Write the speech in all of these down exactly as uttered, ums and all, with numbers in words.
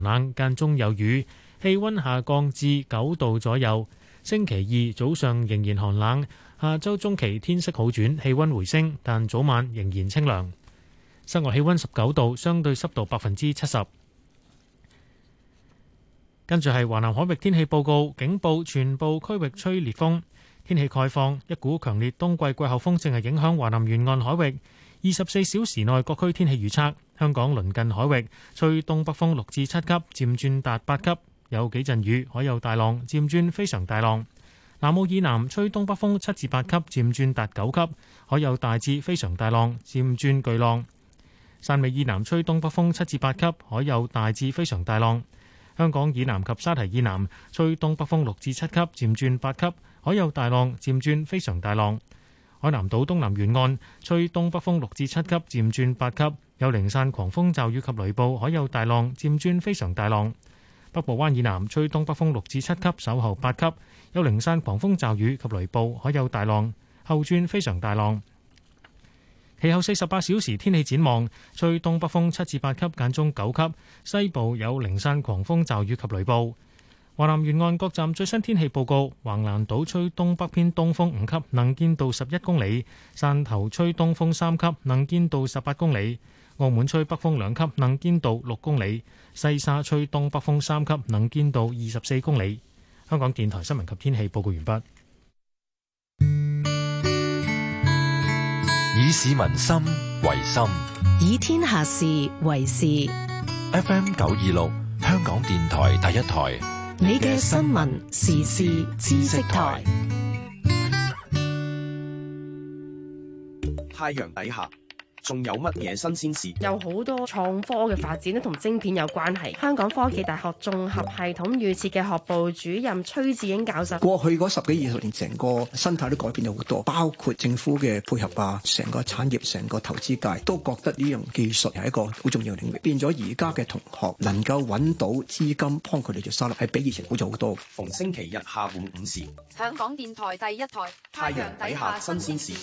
冷間中有雨，氣温下降至九度左右。星期二早上仍然寒冷，下周中期天色好轉，氣温回升，但早晚仍然清涼。室外氣温十九度，相對濕度百分之七十。跟住係華南海域天氣報告，警報全部區域吹烈風。天氣概況，一股強烈冬季季候風正係影響華南沿岸海域。二十四小時內各區天氣預測：香港鄰近海域吹東北風六至七級，漸轉達八級，有幾陣雨，海有大浪，漸轉非常大浪。南澳以南吹東北風七至八級，漸轉達九級，海有大致非常大浪，漸轉巨浪。汕尾以南吹東北風七至八級，海有大致非常大浪。香港以南及沙堤以南吹東北風六至七級，漸轉八級，海有大浪，漸轉非常大浪。海南島東南沿岸吹東北風六至七級，漸轉八級，有零散狂風驟雨及雷暴，海有大浪，漸轉非常大浪。北部灣以南吹東北風六至七級，稍後八級，有零散狂風驟雨及雷暴，海有大浪，後轉非常大浪。其後四十八小時天氣展望，吹東北風七至八級，間中九級，西部有零散狂風驟雨及雷暴。華南沿岸各站最新天氣報告：橫瀾島吹東北偏東風五級，能見度十一公里；汕頭吹東風三級，能見度十八公里；澳門吹北風兩級，能見度六公里；西沙吹東北風三級，能見度二十四公里。香港電台新聞及天氣報告完畢。 以市民心為心， 以天下事為事。 F M 九二六，香港電台第一台， 你嘅新聞時事知識台。 太陽底下仲有乜嘢新鮮事？ 有好多創科嘅發展咧，同晶片有關係。香港科技大學綜合系統預設嘅學部主任崔志英教授， 過去嗰十幾二十年，成個生態都改變咗好多，包括政府嘅配合啊，成個產業、成個投資界都覺得呢樣技術係一個好重要嘅領域。變咗而家嘅同學能夠揾到資金幫佢哋做沙律，係比以前好咗好多。 逢星期日下午五時， 香港電台第一台， 太陽底下新鮮事。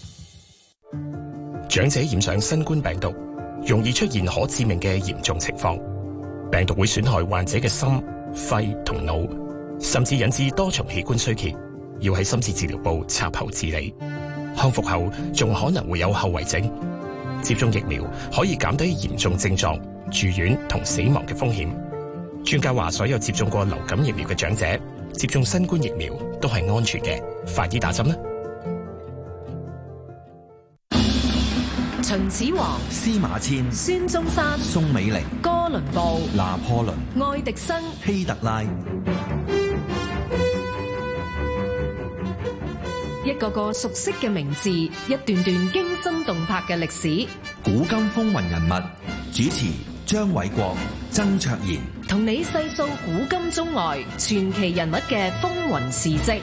長者染上新冠病毒，容易出現可致命嘅嚴重情況。病毒會損害患者嘅心、肺同腦，甚至引致多重器官衰竭，要喺深切治療部插喉治理。康復後仲可能會有後遺症。接種疫苗可以減低嚴重症狀、住院同死亡嘅風險。專家話，所有接種過流感疫苗嘅長者接種新冠疫苗都係安全嘅，快啲打針啦！ 秦始皇、 司馬遷、 孫中山、 宋美齡、 哥倫布、 拿破崙、 愛迪生、 希特拉， 一個個熟悉嘅名字，一段段驚心動魄嘅歷史。 古今風雲人物，主持張偉國、曾卓賢， 同你細數古今中外傳奇人物嘅風雲事跡。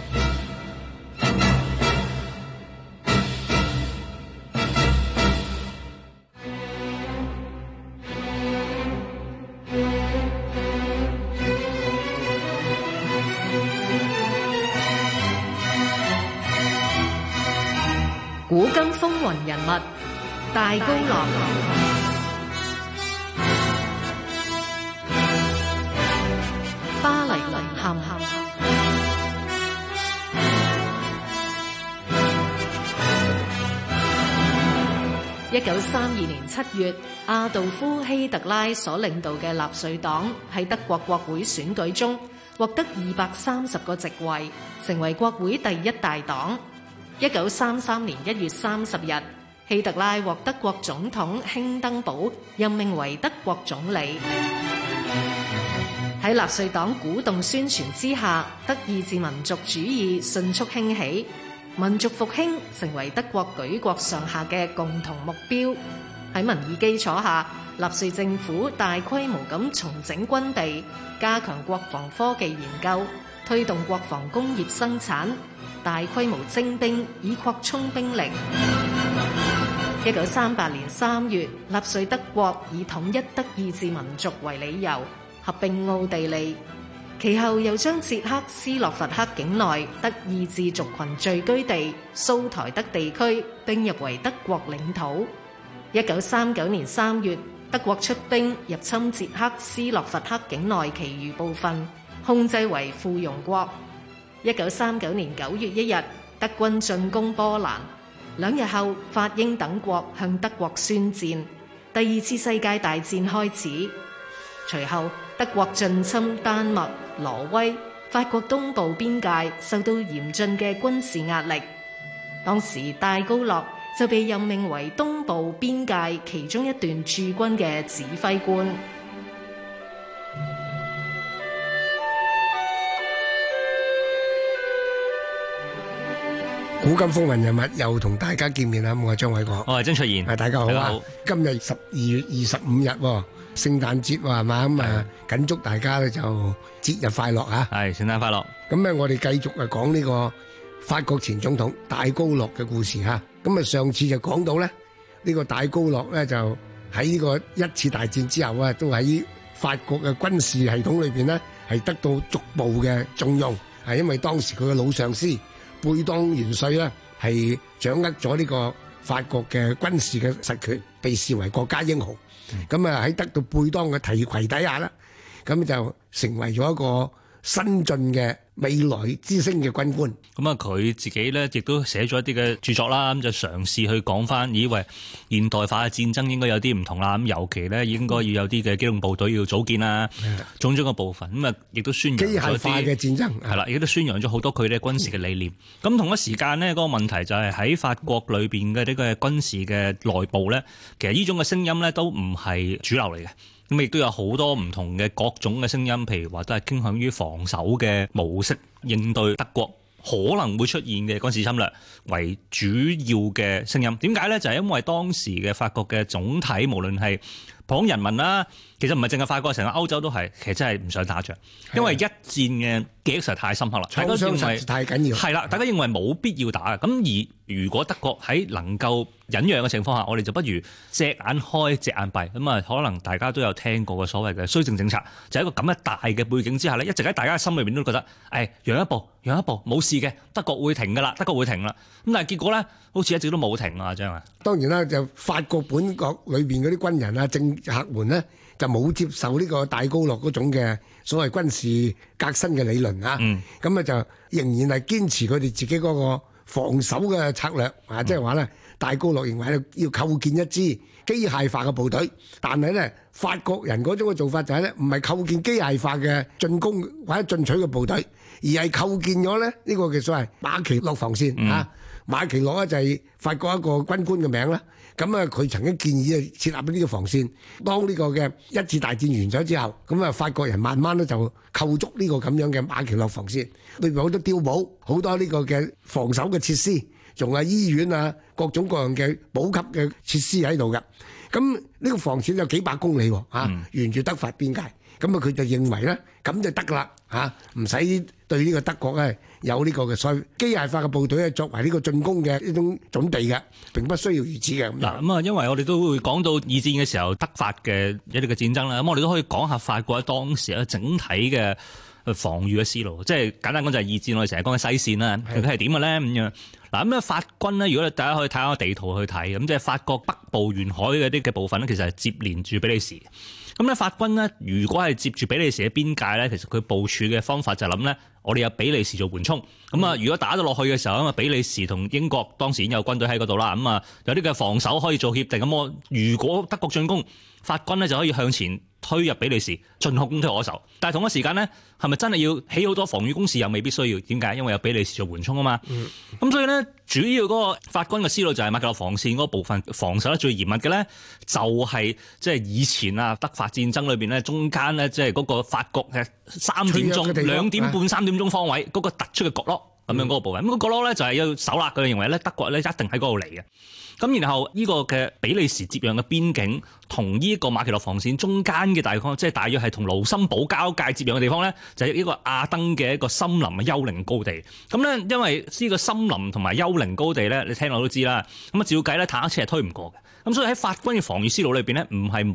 古今風雲人物，大高樂。巴黎淪陷。一九三二年七月，阿道夫希特拉所領導嘅納粹黨喺德國國會選舉中獲得二百三十個席位，成為國會第一大黨。一九三三年一月三十日，希特拉獲德國總統興登堡任命為德國總理。喺納粹黨鼓動宣傳之下，德意志民族主義迅速興起，民族復興成為德國舉國上下嘅共同目標。喺民意基礎下，納粹政府大規模咁重整軍備，加強國防科技研究，推動國防工業生產，大規模徵兵以擴充兵力。一九三八年三月，納粹德國以統一德意志民族為理由合併奧地利，其後又將捷克斯洛伐克境內德意志族群聚居地蘇台德地區併入為德國領土。一九三九年三月， 德國出兵入侵捷克斯洛伐克境內其餘部分，控制為附庸國。一九三九年九月一日，德軍進攻波蘭。兩日後，法英等國向德國宣戰，第二次世界大戰開始。隨後，德國進侵丹麥、挪威，法國東部邊界受到嚴峻嘅軍事壓力。當時戴高樂就被任命為東部邊界其中一段駐軍嘅指揮官。 古今風雲人物又同大家見面啦！我係張偉國， 我係曾卓賢， 大家好啊！ 好， 今日十二月二十五日，聖誕節係嘛，咁啊，謹祝大家咧就節日快樂啊！ 係聖誕快樂。咁咧，我哋繼續啊講呢個法國前總統戴高樂嘅故事吓。咁啊，上次就講到咧，呢個戴高樂咧就喺呢個一次大戰之後啊，都喺法國嘅軍事系統裏邊咧係得到逐步嘅重用，係因為當時佢嘅老上司貝當元帥咧係掌握咗呢個法國嘅軍事嘅實權，被視為國家英雄。咁啊喺得到貝當嘅提攜底下啦，咁就成為咗一個新進嘅未來之星嘅軍官。 咁啊，佢自己咧亦都寫咗一啲嘅著作啦，咁就嘗試去講翻，以為現代化嘅戰爭應該有啲唔同啦。咁尤其咧應該要有啲嘅機動部隊要組建啦，種種嘅部分。咁啊，亦都宣揚咗啲機械化嘅戰爭係啦，亦都宣揚咗好多佢哋軍事嘅理念。咁同一時間呢，嗰個問題就係喺法國裏邊嘅呢個軍事嘅內部咧，其實呢種嘅聲音咧都唔係主流嚟嘅。咁亦都有好多唔同嘅各種嘅聲音，譬如話都係傾向於防守嘅模式應對德國可能會出現嘅軍事侵略為主要嘅聲音。點解呢？就係因為當時嘅法國嘅總體，無論係普通人民啦，其實唔係淨係法國，成個歐洲都係，其實真係唔想打仗，因為一戰嘅記憶實在太深刻啦，大家認為太緊要係啦，大家認為冇必要打嘅。咁而如果德國喺能夠忍讓嘅情況下，我哋就不如隻眼開隻眼閉。咁啊，可能大家都有聽過嘅所謂嘅綏靖政策，就係一個咁嘅大嘅背景之下咧，一直喺大家嘅心裏邊都覺得，誒，讓一步，讓一步，冇事嘅，德國會停㗎啦，德國會停啦。咁但係結果咧，好似一直都冇停啊，張啊。 當然啦，就法國本國裏邊嗰啲軍人啊、政客們咧，就冇接受呢個戴高樂嗰種嘅所謂軍事革新嘅理論啊。咁啊、嗯、就仍然係堅持佢哋自己嗰個防守嘅策略啊，即係話咧，戴高樂認為咧要構建一支機械化嘅部隊，但係咧法國人嗰種嘅做法就係咧，唔係構建機械化嘅進攻或者進取嘅部隊，而係構建咗咧呢個嘅所謂馬奇諾防線、嗯、啊。馬奇諾咧就係法國一個軍官嘅名啦。咁啊，佢曾經建議啊設立呢個防線。當呢個嘅一次大戰完咗之後，咁啊法國人慢慢咧就構築呢個咁樣嘅馬奇諾防線，裏邊好多碉堡，好多呢個嘅防守嘅設施，仲有醫院啊，各種各樣嘅補給嘅設施喺度嘅。咁呢個防線有幾百公里喎，啊嗯、沿住德法邊界。咁啊，佢就認為咧，咁就得噶啦，嚇唔使對呢個德國咧有呢個嘅所謂機械化嘅部隊咧作為呢個進攻嘅一種準備嘅，並不需要如此嘅。 嗱咁啊，因為我哋都會講到二戰嘅時候德法嘅一啲嘅戰爭啦，咁我哋都可以講下法國喺當時咧整體嘅防禦嘅思路，即係簡單講就係二戰我哋成日講嘅西線啦，佢係點嘅咧咁樣。嗱咁咧法軍咧，如果大家可以睇下個地圖去睇，咁即係法國北部沿海嘅啲嘅部分咧，其實係接連住比利時。咁咧法軍咧，如果係接住比利時嘅邊界咧，其實佢部署嘅方法就諗咧，我哋有比利時做緩衝。咁啊，如果打到落去嘅時候，咁啊比利時同英國當時已經有軍隊喺嗰度啦，咁啊有啲嘅防守可以做協定。咁我如果德國進攻，法軍咧就可以向前推入比利時，進可攻退可守。但係同一時間咧，係咪真係要起好多防禦工事？又未必需要。點解？因為有比利時做緩衝啊嘛。咁、嗯、所以咧，主要嗰個法軍嘅思路就係馬奇諾防線嗰部分防守得最嚴密嘅咧，就係即係以前啊德法戰爭裏邊咧，中間咧即係嗰個法國嘅三點鐘、兩點半、三點鐘方位嗰、嗰個突出嘅角落咁樣嗰個部分。咁、嗯、個角落咧就係要守啦。佢哋認為咧德國咧一定喺嗰度嚟嘅。咁然後呢個嘅比利時接壤嘅邊境同呢個馬奇諾防線中間嘅大概，即係大約係同盧森堡交界接壤嘅地方咧，就係呢個亞登嘅一個森林嘅幽靈高地。咁咧，因為呢個森林同埋幽靈高地咧，你聽落都知啦。咁啊，照計咧，坦克車係推唔過嘅。咁所以喺法軍嘅防禦思路裏邊咧，唔係冇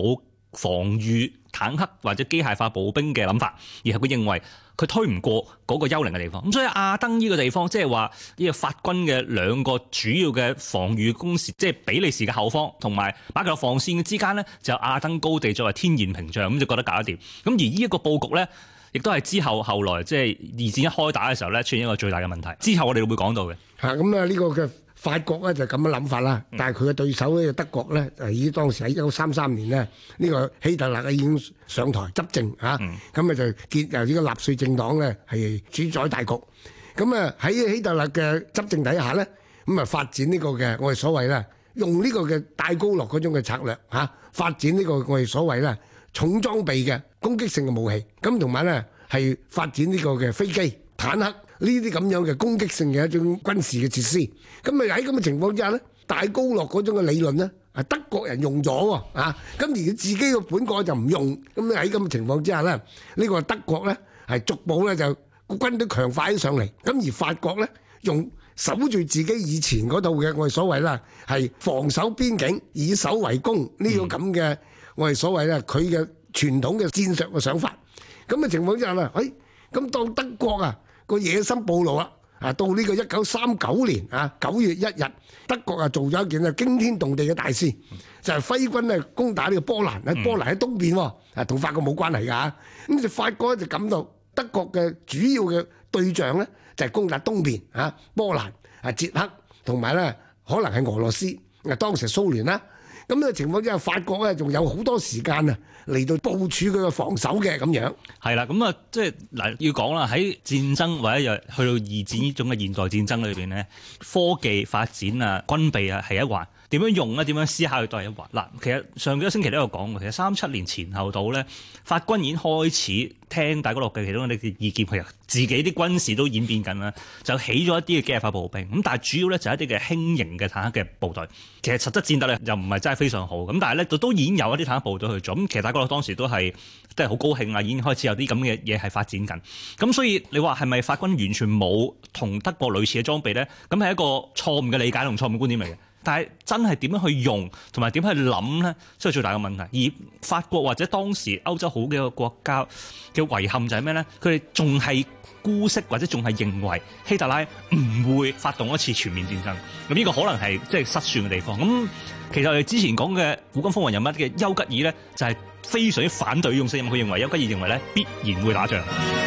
防禦坦克或者機械化步兵嘅諗法，而係佢認為佢推唔過嗰個幽靈嘅地方。咁所以亞登呢個地方，即係話呢個法軍嘅兩個主要嘅防禦工事，即係比利時嘅後方同埋馬其諾防線之間呢，就有亞登高地作為天然屏障，咁就覺得搞得掂。咁而呢一個佈局呢，亦都係之後後來即係二戰一開打嘅時候咧，出現一個最大嘅問題。之後我哋會講到嘅。 嚇咁啊，呢個嘅法國咧就咁嘅諗法啦，但係佢嘅對手咧德國咧，誒已當時喺一九三三年咧，呢個希特勒已經上台執政嚇，咁啊就結由呢個納粹政黨咧係主宰大局。咁啊喺希特勒嘅執政底下咧，咁啊發展呢個嘅我哋所謂咧，用呢個嘅戴高樂嗰種嘅策略嚇，發展呢個我哋所謂咧重裝備嘅攻擊性嘅武器，咁同埋咧係發展呢個嘅飛機、坦克。呢啲咁樣嘅攻擊性嘅一種軍事嘅設施，咁咪喺咁嘅情況之下咧，戴高樂嗰種嘅理論咧，係德國人用咗喎，啊，咁而佢自己嘅本國就唔用，咁喺咁嘅情況之下咧，呢、呢個德國咧係逐步咧就軍隊強化起上嚟，咁而法國咧用守住自己以前嗰套嘅我哋所謂啦係防守邊境以守為攻呢個咁嘅我哋所謂咧佢嘅傳統嘅戰術嘅想法，咁嘅情況之下咧，誒咁到德國啊個野心暴露啦！啊，到呢個一九三九年啊九月一日，德國啊做咗一件啊驚天動地嘅大事，就係揮軍咧攻打呢個波蘭。喺波蘭喺東邊喎，啊同法國冇關係㗎。咁就法國就感到德國嘅主要嘅對象咧就係攻打東邊啊波蘭啊捷克同埋咧可能係俄羅斯啊當時蘇聯啦。咁嘅情況之下，法國咧仲有好多時間啊嚟到部署佢嘅防守嘅咁樣。 係啦，咁啊，即係嗱要講啦，喺戰爭或者又去到二戰呢種嘅現代戰爭裏邊咧，科技發展啊、軍備啊係一環，點樣用咧、點樣思考都係一環。嗱，其實上幾個星期都有講過，其實三七年前後到咧，法軍已經開始聽戴高樂嘅其中一啲嘅意見，其實自己啲軍事都演變緊啦，就起咗一啲嘅機械化步兵。咁但係主要咧就係一啲嘅輕型嘅坦克嘅部隊，其實實質戰鬥力又唔係真係非常好。咁但係咧都已經有一啲坦克部隊去做。咁其實戴高樂當時都係都係好高興啊，已經開始有啲咁嘅嘢係發展緊。咁所以你話係咪法軍完全冇同德國類似嘅裝備咧？咁係一個錯誤嘅理解同錯誤觀點嚟嘅。但係真係點樣去用同埋點樣去諗咧，先係最大嘅問題。而法國或者當時歐洲好幾個國家嘅遺憾就係咩咧？佢哋仲係姑息或者仲係認為希特拉唔會發動一次全面戰爭。咁呢個可能係即係失算嘅地方。咁其實我哋之前講嘅古今風雲人物嘅丘吉爾咧，就係非常之反對呢種聲音。佢認為丘吉爾認為咧必然會打仗。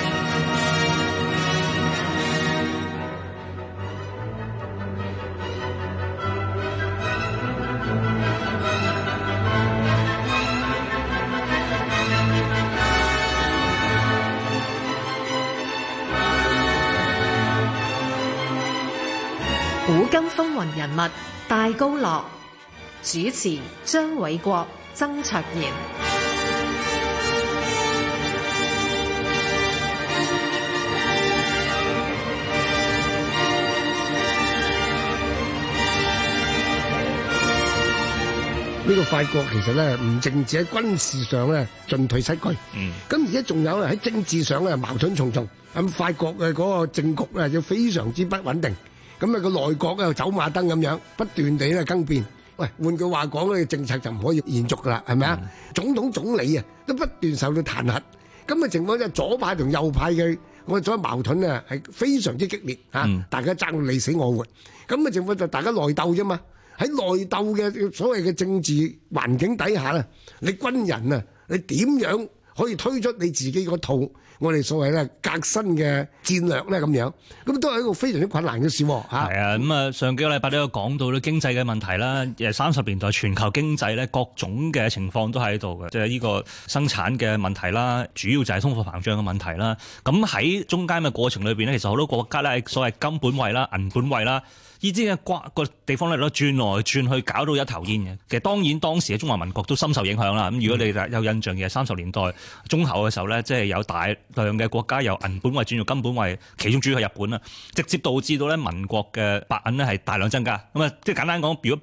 古今風雲人物戴高樂，主持張偉國、曾卓賢。 呢個法國其實咧唔淨止喺軍事上咧進退失據， 嗯， 咁而家仲有喺政治上咧矛盾重重。咁法國嘅嗰個政局咧就非常之不穩定。咁啊個內閣咧走馬燈咁樣不斷地咧更變。喂，換句話講咧，政策就唔可以延續噶啦，係咪啊？嗯、總統總理啊都不斷受到彈劾。咁嘅情況就左派同右派嘅我哋所謂矛盾啊係非常之激烈嚇，嗯、大家爭到你死我活。咁嘅情況就大家內鬥啫嘛。喺內鬥嘅所謂嘅政治環境底下咧，你軍人啊，你點樣可以推出你自己嗰套我哋所謂咧革新嘅戰略咧咁樣？咁都係一個非常之困難嘅事喎。 係啊，咁啊上幾個禮拜都有講到咧經濟嘅問題啦。誒三十年代全球經濟咧各種嘅情況都喺度嘅，即係呢個生產嘅問題啦，主要就係通貨膨脹嘅問題啦。咁喺中間嘅過程裏邊咧，其實好多國家咧所謂金本位啦、銀本位啦。呢啲嘅瓜個地方咧都轉來轉去，搞到一頭煙嘅。其實當然當時嘅中華民國都深受影響啦。咁如果你有印象嘅三十年代中後嘅時候咧，即係有大量嘅國家由銀本位轉做金本位，其中主要係日本啦，直接導致到咧民國嘅白銀咧係大量增加。咁啊，即係簡單講，如果白銀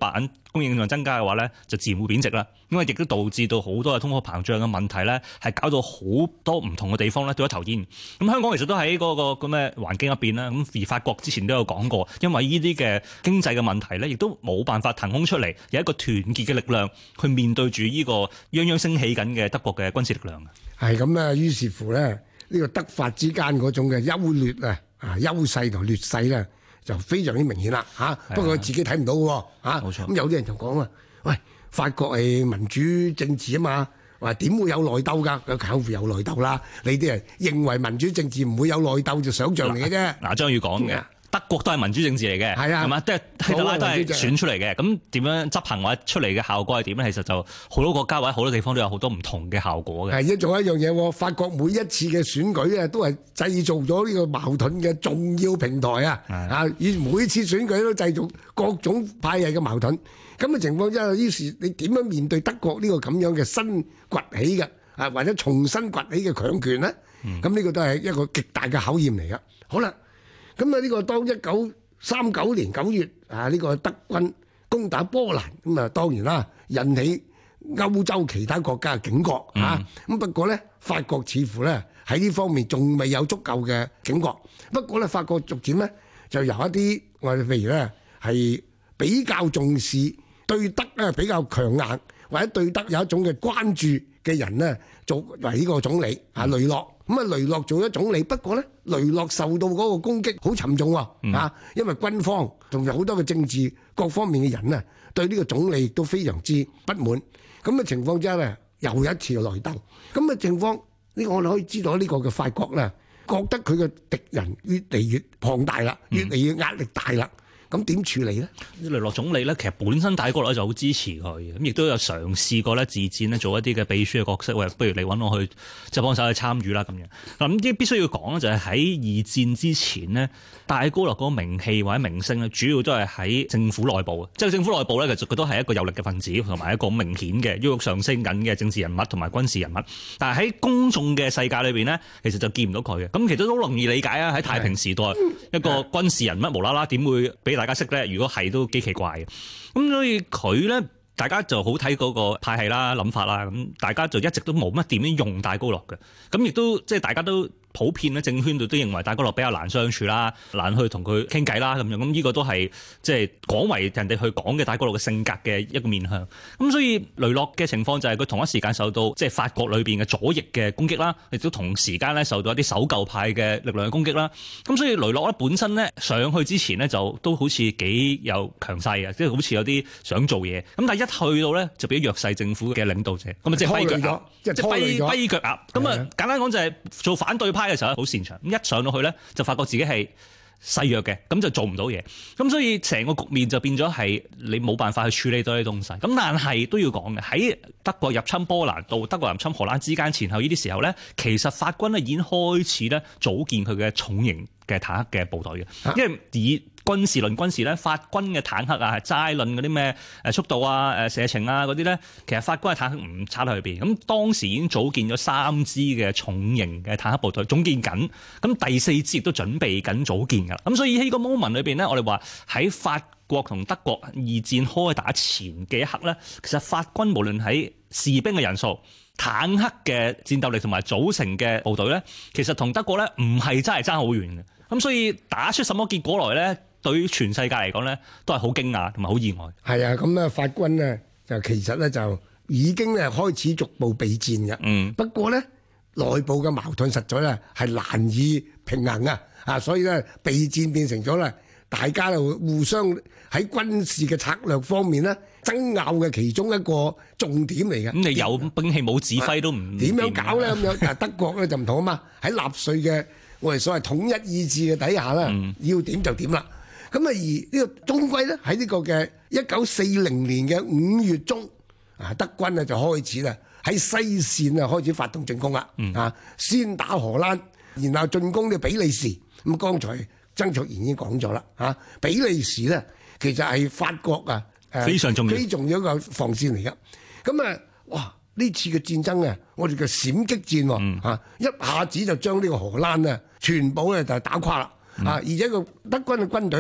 供應量增加嘅話咧，就自然會貶值啦。因為亦都導致到好多嘅通貨膨脹嘅問題咧，係搞到好多唔同嘅地方咧都一頭煙。咁香港其實都喺嗰個咁嘅環境入邊啦。咁而法國之前都有講過，因為呢啲嘅經濟嘅問題咧，亦都冇辦法騰空出嚟，有一個團結嘅力量去面對住呢個泱泱升起緊嘅德國嘅軍事力量。 係咁啊，於是乎咧，呢、呢個德法之間嗰種嘅優劣啊，啊優勢同劣勢咧，就非常之明顯啦嚇。不過佢自己睇唔到嘅喎，冇錯。咁有啲人就講啊，喂，法國係民主政治啊嘛，話點會有內鬥㗎？佢肯定有內鬥啦。你啲人認為民主政治唔會有內鬥，就想像嚟嘅啫。 嗱，張宇講嘅。德國都係民主政治嚟嘅，係啊，係嘛？即係希特拉都係選出嚟嘅。咁點樣執行或者出嚟嘅效果係點咧？其實就好多國家或者好多地方都有好多唔同嘅效果嘅。係，仲有一樣嘢喎，法國每一次嘅選舉啊，都係製造咗呢個矛盾嘅重要平台啊！啊，以每次選舉都製造各種派系嘅矛盾。咁嘅情況之下，於是你點樣面對德國呢個咁樣嘅新崛起嘅啊，或者重新崛起嘅強權咧？咁呢個都係一個極大嘅考驗嚟噶。好啦。咁啊！呢個當一九三九年九月啊，呢個德軍攻打波蘭，咁啊當然啦，引起歐洲其他國家嘅警覺嚇。咁不過咧，法國似乎咧喺呢方面仲未有足夠嘅警覺。不過咧，法國逐漸咧就由一啲我哋譬如咧係比較重視對德咧比較強硬，或者對德有一種嘅關注嘅人咧，作為呢個總理啊，雷諾。咁啊，雷諾做咗總理，不過咧，雷諾受到嗰個攻擊好沉重喎，嗯、啊，因為軍方仲有好多嘅政治各方面嘅人啊，對呢個總理都非常之不滿。咁嘅情況之下咧，又一次嘅內鬥。咁嘅情況，呢個我哋可以知道呢個嘅法國咧，覺得佢嘅敵人越嚟越龐大啦，越嚟越壓力大啦。咁點處理咧？雷諾總理咧，其實本身大國咧就好支持佢，咁亦都有嘗試過咧自薦咧做一啲嘅秘書嘅角色，喂，不如你揾我去即係幫手去參與啦咁樣。嗱，咁啲必須要講咧，就係喺二戰之前呢，戴高樂嗰個名氣或者名聲咧，主要都係喺政府內部嘅，即係政府內部咧，其實佢都係一個有力嘅分子，同埋一個明顯嘅喐喐上升緊嘅政治人物同埋軍事人物。但係喺公眾嘅世界裏邊呢，其實就見唔到佢嘅。咁其實都好容易理解啊！喺太平時代，一個軍事人物無啦啦點會俾大家識咧？如果係都幾奇怪嘅，咁所以佢咧，大家就好睇嗰個派系啦、諗法啦，咁大家就一直都冇乜點樣用戴高樂嘅，咁亦都即係大家都普遍咧，政圈度都認為戴高樂比較難相處啦，難去同佢傾偈啦咁樣，咁呢個都係即係廣為人哋去講嘅戴高樂嘅性格嘅一個面向。咁所以雷諾嘅情況就係佢同一時間受到即係法國裏邊嘅左翼嘅攻擊啦，亦都同時間咧受到一啲守舊派嘅力量嘅攻擊啦。咁所以雷諾咧本身咧上去之前咧就都好似幾有強勢嘅，即係好似有啲想做嘢。咁但係一去到咧就俾弱勢政府嘅領導者，咁啊即係跛腳鴨，即係跛跛腳鴨。咁啊簡單講就係做反對派嘅時候好擅長，一上到去咧就發覺自己係細弱嘅，咁就做唔到嘢。咁所以成個局面就變咗係你冇辦法去處理到呢啲東西。咁但係都要講嘅，喺德國入侵波蘭到德國入侵荷蘭之間前後呢啲時候咧，其實法軍咧已經開始咧組建佢嘅重型嘅坦克嘅部隊嘅，因為以軍事論軍事咧，法軍嘅坦克啊，係齋論嗰啲咩誒速度啊、誒射程啊嗰啲咧，其實法軍嘅坦克唔差得去邊。咁當時已經組建咗三支嘅重型嘅坦克部隊，總建緊。咁第四支亦都準備緊組建㗎啦。咁所以喺呢個 moment 裏邊咧，我哋話喺法國同德國二戰開打前嘅一刻咧，其實法軍無論喺士兵嘅人數、坦克嘅戰鬥力同埋組成嘅部隊咧，其實同德國咧唔係真係爭好遠嘅。咁所以打出什麼結果來咧？對於全世界嚟講咧，都係好驚訝同埋好意外。 係啊，咁咧法軍咧就其實咧就已經咧開始逐步備戰嘅。嗯。不過咧內部嘅矛盾實在咧係難以平衡啊！啊，所以咧備戰變成咗咧大家就互相喺軍事嘅策略方面咧爭拗嘅其中一個重點嚟嘅。 咁你有兵器冇指揮都唔點樣搞咧？咁樣但係德國咧就唔同啊嘛，喺納粹嘅我哋所謂統一意志嘅底下咧，嗯、要點就點啦。咁啊，而呢個終歸咧喺呢個嘅一九四零年嘅五月中，啊德軍咧就開始啦喺西線啊開始發動進攻啦，啊、嗯、先打荷蘭，然後進攻呢比利時。咁剛才曾卓然已經講咗啦，啊比利時咧其實係法國啊誒非常重要、非常重要一個防線嚟㗎。咁啊，哇！呢次嘅戰爭啊，我哋嘅閃擊戰喎、嗯啊，一下子就將呢個荷蘭啊全部咧就打垮啦。啊！而且個德軍嘅軍隊咧，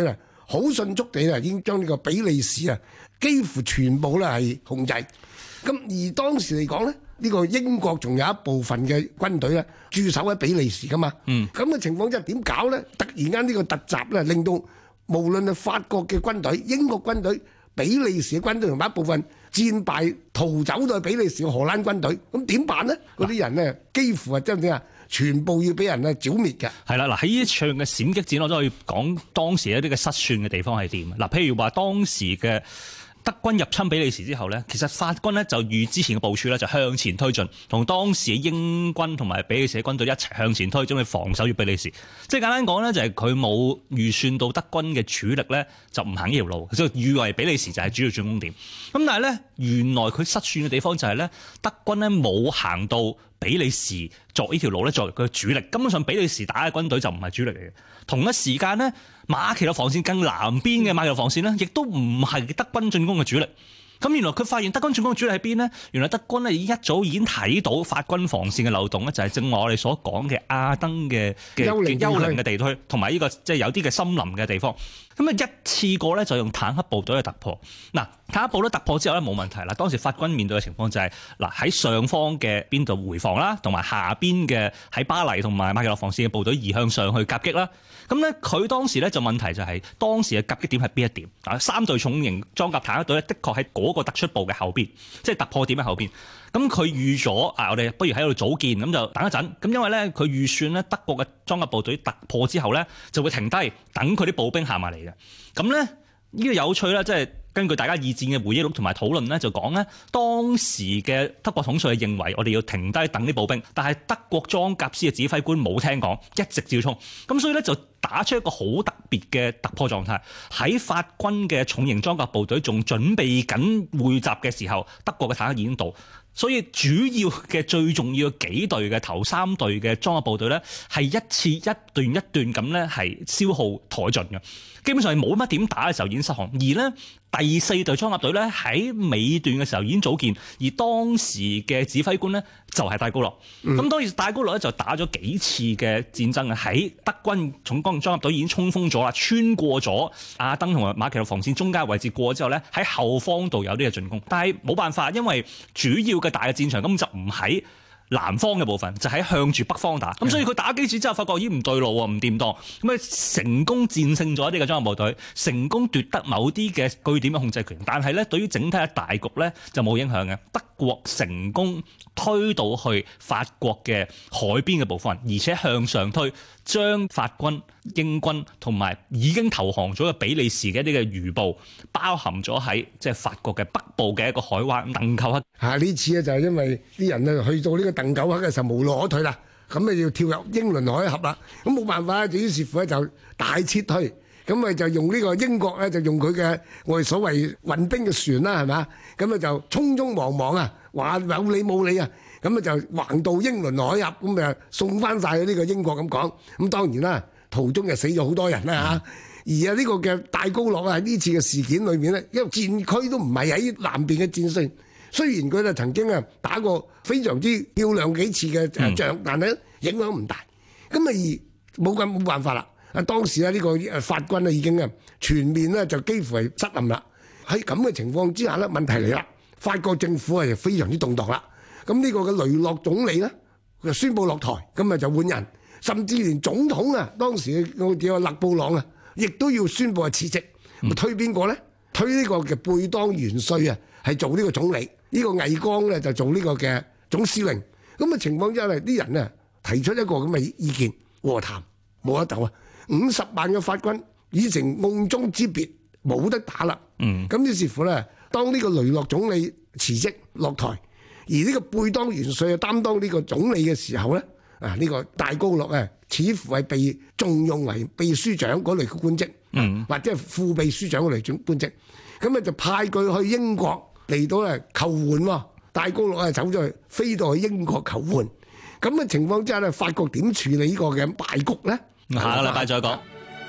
好迅速地啊已經將呢個比利時啊幾乎全部咧係控制。咁而當時嚟講咧，呢個英國仲有一部分嘅軍隊咧駐守喺比利時噶嘛。嗯。咁嘅情況之下點搞咧？突然間呢個突襲咧，令到無論係法國嘅軍隊、英國軍隊、比利時嘅軍隊同埋一部分戰敗逃走到比利時嘅荷蘭軍隊，咁點辦呢？嗰啲人呢，幾乎係真正啊，全部要俾人啊剿滅嘅。 係啦，嗱喺呢一場嘅閃擊戰，我都可以講當時一啲嘅失算嘅地方係點。嗱，譬如話當時嘅德軍入侵比利時之後呢，其實法軍呢就預之前嘅部署呢，就向前推進，同當時嘅英軍同埋比利時嘅軍隊一齊向前推進去防守住比利時。即係簡單講呢，就係佢冇預算到德軍嘅主力呢，就唔行呢條路，所以以為比利時就係主要進攻點。咁但係呢，原來佢失算嘅地方就係呢，德軍呢冇行到比利時作呢條路呢作為佢嘅主力，根本上比利時打嘅軍隊就唔係主力嚟嘅。同一時間呢，馬其諾防線更南邊嘅馬其諾防線呢，亦都唔係德軍進攻嘅主力。咁原來佢發現德軍進攻嘅主力喺邊呢？原來德軍呢一早已經睇到法軍防線嘅漏洞咧，就係正話我哋所講嘅阿登嘅嘅幽靈嘅地區，同埋呢個即係有啲嘅森林嘅地方。咁啊一次過咧就用坦克部隊去突破。嗱，坦克部隊突破之後咧冇問題啦。當時法軍面對嘅情況就係嗱喺上方嘅邊度回防啦，同埋下邊嘅喺巴黎同埋馬其諾防線嘅部隊移向上去夾擊啦。咁咧佢當時咧就問題就係當時嘅夾擊點係邊一點？啊，三隊重型裝甲坦克隊咧，的確喺嗰個突出部嘅後邊，即係突破點喺後邊。咁佢預咗啊，我哋不如喺度組建，咁就等一陣。咁因為咧佢預算咧德國嘅裝甲部隊突破之後咧就會停低，等佢啲步兵行埋嚟嘅。咁咧呢個有趣啦，即係根據大家二戰嘅回憶錄同埋討論咧，就講咧當時嘅德國統帥認為我哋要停低等啲步兵，但係德國裝甲師嘅指揮官冇聽講，一直照衝。咁所以咧就打出一個好特別嘅突破狀態。喺法軍嘅重型裝甲部隊仲準備緊匯集嘅時候，德國嘅坦克已經到。所以主要嘅最重要嘅幾隊嘅頭三隊嘅裝甲部隊咧，係一次一段一段咁咧係消耗殆盡嘅，基本上係冇乜點打嘅時候已經失控。而咧第四隊裝甲隊咧喺尾段嘅時候已經組建，而當時嘅指揮官咧就係戴高樂。咁、嗯、當然戴高樂咧就打咗幾次嘅戰爭啊，喺德軍重裝裝甲隊已經衝鋒咗啦，穿過咗阿登同埋馬其諾防線中間位置過之後咧，喺後方度有啲嘅進攻，但係冇辦法，因為主要嘅大嘅戰場根本就唔喺南方嘅部分，就喺向住北方打，咁所以佢打幾次之後發覺已經唔對路喎，唔掂當，咁啊成功戰勝咗一啲嘅裝甲部隊，成功奪得某啲嘅據點嘅控制權，但係咧對於整體嘅大局咧就冇影響嘅。德國成功推到去法國嘅海邊嘅部分，而且向上推，將法軍、英軍同埋已經投降咗嘅比利時嘅一啲嘅餘部，包含咗喺即係法國嘅北部嘅一個海灣鄧寇克。 嚇！呢次咧就係因為啲人咧去到呢個鄧寇克嘅時候無路可退啦，咁你要跳入英倫海峽啦，咁冇辦法，就於是乎咧就大撤退，咁咪就用呢個英國咧就用佢嘅我哋所謂運兵嘅船啦，係嘛？咁啊就匆匆忙忙啊，話有理冇理啊！咁啊就橫渡英倫海峽，咁啊送翻晒呢個英國咁講。咁當然啦，途中就死咗好多人啦嚇。而啊呢個嘅戴高樂啊喺呢次嘅事件裏面咧，因為戰區都唔係喺南邊嘅戰線，雖然佢哋曾經啊打過非常之漂亮幾次嘅誒仗，嗯、但係影響唔大。咁啊而冇咁冇辦法啦。啊當時咧呢個誒法軍咧已經啊全面咧就幾乎係失陷啦。喺咁嘅情況之下咧，問題嚟啦，法國政府係非常之動盪啦。咁呢個嘅雷諾總理咧，就宣布落台，咁啊就換人，甚至連總統啊，當時嘅叫個勒布朗啊，亦都要宣布係辭職，嗯、推邊個咧？推呢個嘅貝當元帥啊，係做呢個總理，呢、這個魏剛咧就做呢個嘅總司令。咁嘅情況之下咧，啲人啊提出一個咁嘅意見，和談冇得鬥啊！五十萬嘅法軍已成甕中之鱉，冇得打啦。嗯，咁於是乎咧，當呢個雷諾總理辭職落台。而呢個貝當元帥啊擔當呢個總理嘅時候咧，啊呢個戴高樂啊，似乎係被重用為秘書長嗰類嘅官職，嗯、或者係副秘書長嗰類種官職，咁啊就派佢去英國嚟到咧求援喎。戴高樂啊走咗去，飛到去英國求援。咁嘅情況之下咧，法國點處理呢個嘅敗局咧？ 下個禮拜再講。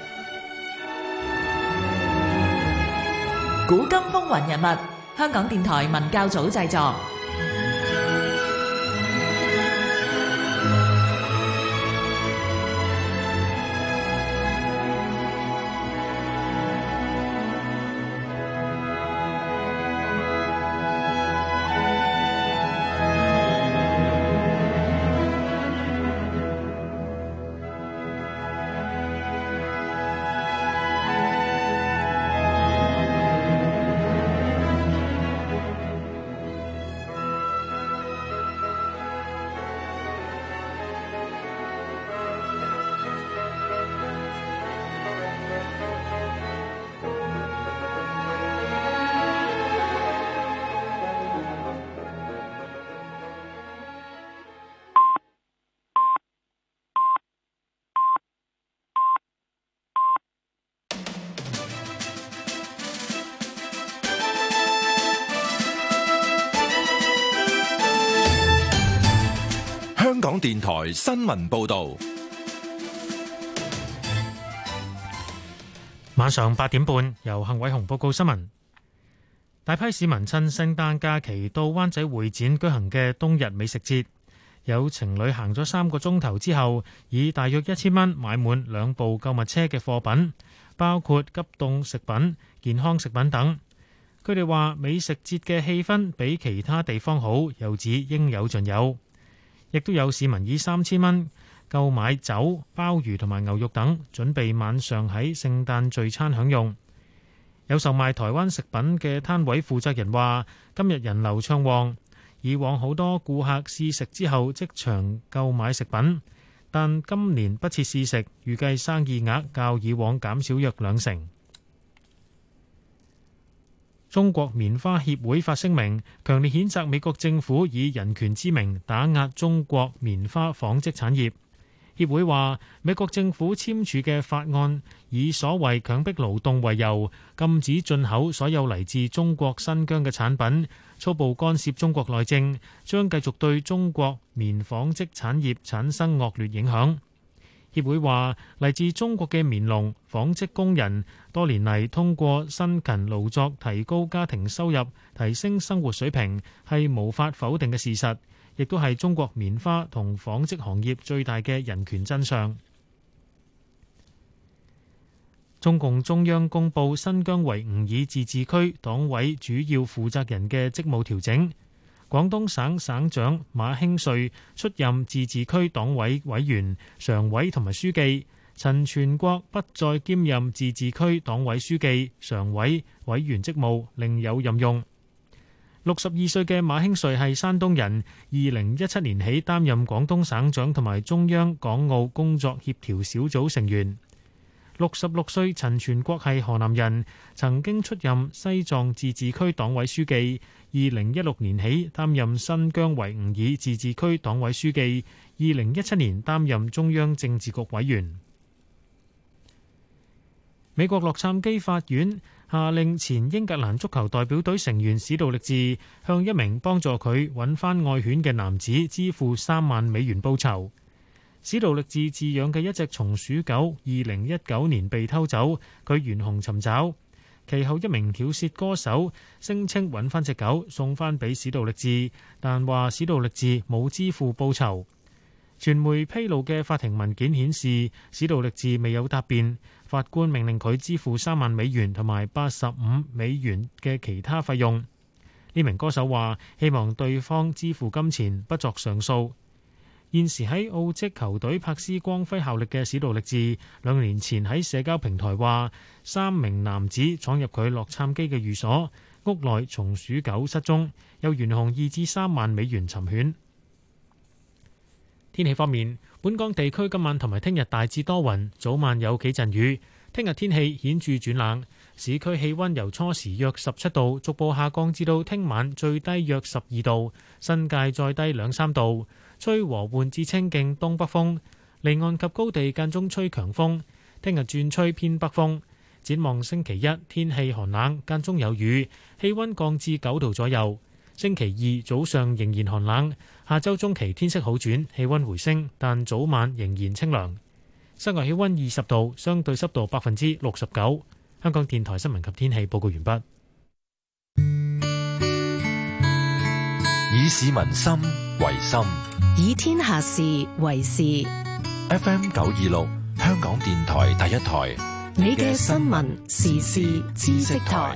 古今風雲人物，香港電台文教組製作。 電台新聞報道。 晚上八點半，由幸偉雄報告新聞。大批市民趁聖誕假期到灣仔會展舉行嘅冬日美食節，有情侶行咗三個鐘頭之後，以大約一千蚊買滿兩部購物車嘅貨品，包括急凍食品、健康食品等。佢哋話美食節嘅氣氛比其他地方好，又指應有盡有。亦都有市民以三千蚊購買酒、鮑魚同埋牛肉等，準備晚上喺聖誕聚餐享用。有售賣台灣食品嘅攤位負責人話：今日人流暢旺，以往好多顧客試食之後即場購買食品，但今年不設試食，預計生意額較以往減少約兩成。中國棉花協會發聲明，強烈譴責美國政府以人權之名打壓中國棉花紡織產業。協會話，美國政府簽署嘅法案以所謂強迫勞動為由，禁止進口所有嚟自中國新疆嘅產品，粗暴干涉中國內政，將繼續對中國棉紡織產業產生惡劣影響。協會話，嚟自中國嘅棉農、紡織工人多年嚟通過辛勤勞作提高家庭收入、提升生活水平，係無法否定嘅事實，亦都係中國棉花同紡織行業最大嘅人權真相。中共中央公布新疆維吾爾自治區黨委主要負責人嘅職務調整。廣東省省長馬興瑞出任自治區黨委委員、常委同埋書記，陳全國不再兼任自治區黨委書記、常委、委員職務，另有任用。六十二歲嘅馬興瑞係山東人，二零一七年起擔任廣東省長同埋中央港澳工作協調小組成員。六十六歲陳全國係河南人，曾經出任西藏自治區黨委書記，二零一六年起擔任新疆維吾爾自治區黨委書記，二零一七年擔任中央政治局委員。美國洛杉磯法院下令前英格蘭足球代表隊成員史杜力治向一名幫助佢揾返愛犬嘅男子支付三萬美元報酬。史杜力治飼養嘅一隻松鼠狗，二零一九年被偷走，佢懸紅尋找。其後一名跳蚤歌手聲稱揾翻隻狗送翻俾史杜力治，但話史杜力治冇支付報酬。傳媒披露嘅法庭文件顯示，史杜力治未有答辯，法官命令佢支付三萬美元同埋八十五美元嘅其他費用。呢名歌手話希望對方支付金錢，不作上訴。現時喺澳職球隊柏斯光輝效力嘅史杜力治，兩年前喺社交平台話，三名男子闖入佢洛杉磯嘅寓所，屋內松鼠狗失蹤，又懸紅二至三萬美元尋犬。天氣方面，本港地區今晚同埋聽日大致多雲，早晚有幾陣雨。聽日天氣顯著轉冷，市區氣溫由初時約十七度，逐步下降至到聽晚最低約十二度，新界再低兩三度。吹和緩至清勁東北風，離岸及高地間中吹強風。聽日轉吹偏北風。展望星期一天氣寒冷，間中有雨，氣溫降至九度左右。星期二早上仍然寒冷，下周中期天色好轉，氣溫回升，但早晚仍然清涼。室外氣溫二十度，相對濕度百分之六十九。香港電台新聞及天氣報告完畢。 以市民心為心， 以天下事為事。 F M 九二六，香港電台第一台， 你嘅新聞時事知識台。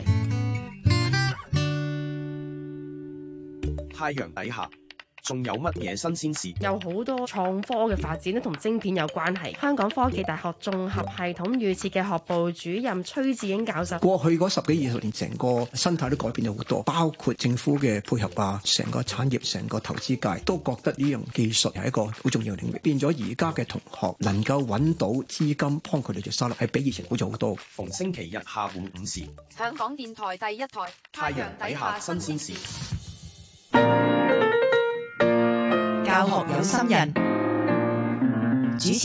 太陽底下仲有乜嘢新鮮事？ 有好多創科嘅發展咧，同晶片有關係。香港科技大學綜合系統預設嘅學部主任崔智英教授， 過去嗰十幾二十年，成個生態都改變咗好多，包括政府嘅配合啊，成個產業、成個投資界都覺得呢樣技術係一個好重要嘅領域。變咗而家嘅同學能夠揾到資金幫佢哋做收入，係比以前好咗好多。 逢星期日下午五時， 香港電台第一台，太陽底下新鮮事。 教學有心人，主持